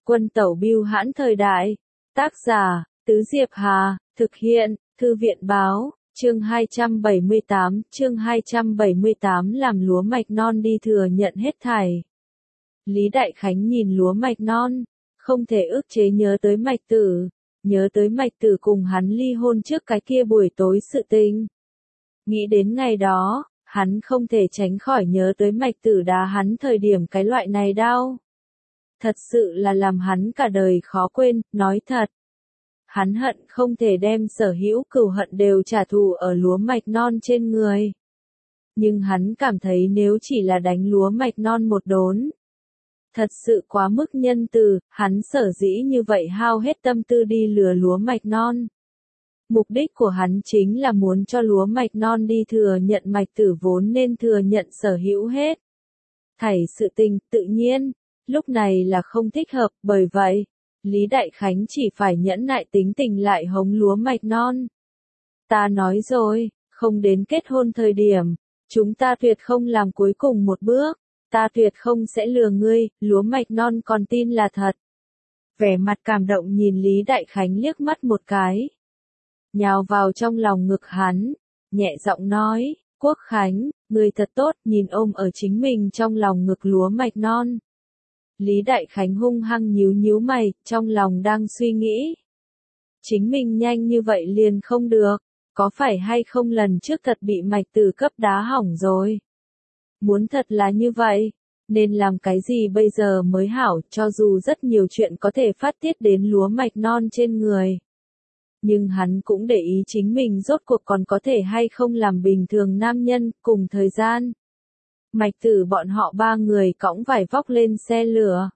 Quân tẩu bưu hãn thời đại. Tác giả, Tứ Diệp Hà, thực hiện, Thư viện báo, chương 278 làm lúa mạch non đi thừa nhận hết thảy. Lý Đại Khánh nhìn lúa mạch non, không thể ức chế nhớ tới Mạch Tử, nhớ tới Mạch Tử cùng hắn ly hôn trước cái kia buổi tối sự tình. Nghĩ đến ngày đó, hắn không thể tránh khỏi nhớ tới Mạch Tử đá hắn thời điểm cái loại này đau. Thật sự là làm hắn cả đời khó quên, nói thật. Hắn hận không thể đem sở hữu cừu hận đều trả thù ở lúa mạch non trên người. Nhưng hắn cảm thấy nếu chỉ là đánh lúa mạch non một đốn, thật sự quá mức nhân từ, hắn sở dĩ như vậy hao hết tâm tư đi lừa lúa mạch non. Mục đích của hắn chính là muốn cho lúa mạch non đi thừa nhận Mạch Tử vốn nên thừa nhận sở hữu hết. Thảy sự tình, tự nhiên, lúc này là không thích hợp, bởi vậy, Lý Đại Khánh chỉ phải nhẫn nại tính tình lại hống lúa mạch non. Ta nói rồi, không đến kết hôn thời điểm, chúng ta tuyệt không làm cuối cùng một bước, ta tuyệt không sẽ lừa ngươi, lúa mạch non còn tin là thật. Vẻ mặt cảm động nhìn Lý Đại Khánh liếc mắt một cái. Nhào vào trong lòng ngực hắn, nhẹ giọng nói, Quốc Khánh, ngươi thật tốt, nhìn ôm ở chính mình trong lòng ngực lúa mạch non. Lý Đại Khánh hung hăng nhíu mày, trong lòng đang suy nghĩ. Chính mình nhanh như vậy liền không được, có phải hay không lần trước thật bị Mạch Tử cấp đá hỏng rồi. Muốn thật là như vậy, nên làm cái gì bây giờ mới hảo, cho dù rất nhiều chuyện có thể phát tiết đến lúa mạch non trên người. Nhưng hắn cũng để ý chính mình rốt cuộc còn có thể hay không làm bình thường nam nhân, cùng thời gian. Mạch Tử bọn họ ba người cõng vải vóc lên xe lửa.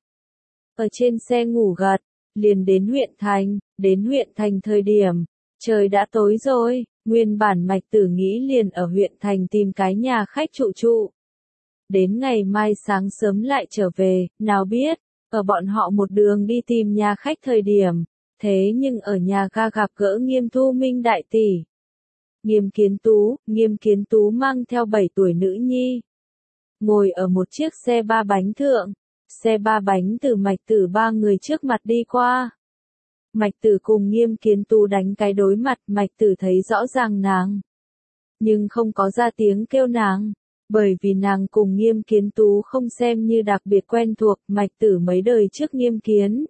Ở trên xe ngủ gật, liền đến huyện thành, thời điểm, trời đã tối rồi, nguyên bản Mạch Tử nghĩ liền ở huyện thành tìm cái nhà khách trụ. Đến ngày mai sáng sớm lại trở về, nào biết, ở bọn họ một đường đi tìm nhà khách thời điểm, thế nhưng ở nhà ga gặp gỡ Nghiêm Thu Minh đại tỷ. Nghiêm Kiến Tú mang theo 7 tuổi nữ nhi. Ngồi ở một chiếc xe ba bánh thượng, xe ba bánh từ Mạch Tử ba người trước mặt đi qua. Mạch Tử cùng Nghiêm Kiến Tú đánh cái đối mặt, Mạch Tử thấy rõ ràng nàng, nhưng không có ra tiếng kêu nàng, bởi vì nàng cùng Nghiêm Kiến Tú không xem như đặc biệt quen thuộc. Mạch Tử mấy đời trước Nghiêm Kiến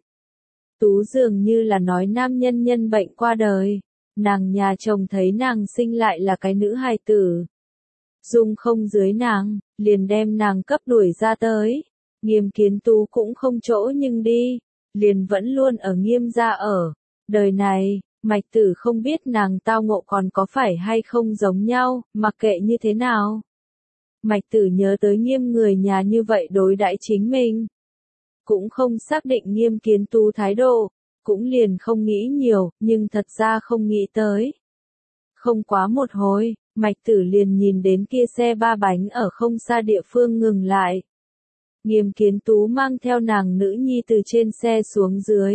Tú dường như là nói nam nhân nhân bệnh qua đời, nàng nhà chồng thấy nàng sinh lại là cái nữ hài tử, dung không dưới nàng, liền đem nàng cấp đuổi ra tới. Nghiêm Kiến Tú cũng không chỗ nhưng đi, liền vẫn luôn ở Nghiêm gia ở. Đời này, Mạch Tử không biết nàng tao ngộ còn có phải hay không giống nhau, mặc kệ như thế nào. Mạch Tử nhớ tới Nghiêm người nhà như vậy đối đãi chính mình, cũng không xác định Nghiêm Kiến Tú thái độ, cũng liền không nghĩ nhiều, nhưng thật ra không nghĩ tới. Không quá một hồi, Mạch Tử liền nhìn đến kia xe ba bánh ở không xa địa phương ngừng lại. Nghiêm Kiến Tú mang theo nàng nữ nhi từ trên xe xuống dưới,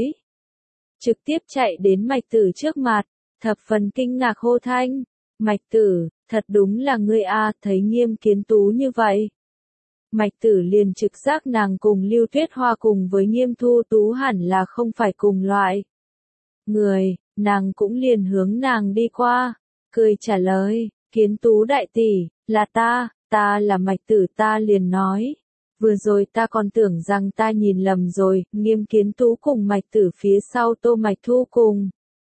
trực tiếp chạy đến Mạch Tử trước mặt, thập phần kinh ngạc hô thanh, Mạch Tử, thật đúng là ngươi a. Thấy Nghiêm Kiến Tú như vậy, Mạch Tử liền trực giác nàng cùng Lưu Tuyết Hoa cùng với Nghiêm Thu Tú hẳn là không phải cùng loại người, nàng cũng liền hướng nàng đi qua, cười trả lời, Kiến Tú đại tỷ, là ta là Mạch Tử. Ta liền nói, vừa rồi ta còn tưởng rằng ta nhìn lầm rồi. Nghiêm Kiến Tú cùng Mạch Tử phía sau Tô Mạch Thu cùng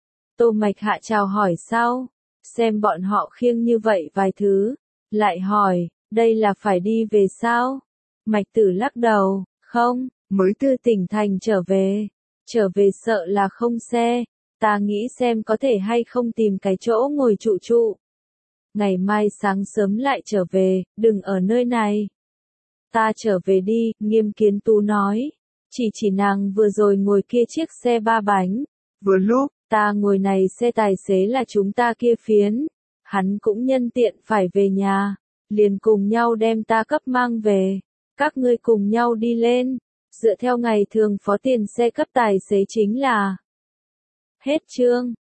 Tô Mạch Hạ chào hỏi sau, xem bọn họ khiêng như vậy vài thứ, lại hỏi, đây là phải đi về sao? Mạch Tử lắc đầu, không, mới từ tỉnh thành trở về sợ là không xe, ta nghĩ xem có thể hay không tìm cái chỗ ngồi trụ. Ngày mai sáng sớm lại trở về, đừng ở nơi này. Ta trở về đi, Nghiêm Kiến Tú nói, chỉ nàng vừa rồi ngồi kia chiếc xe ba bánh. Vừa lúc, ta ngồi này xe tài xế là chúng ta kia phiến, hắn cũng nhân tiện phải về nhà, liền cùng nhau đem ta cấp mang về, các ngươi cùng nhau đi lên, dựa theo ngày thường phó tiền xe cấp tài xế chính là. Hết chương.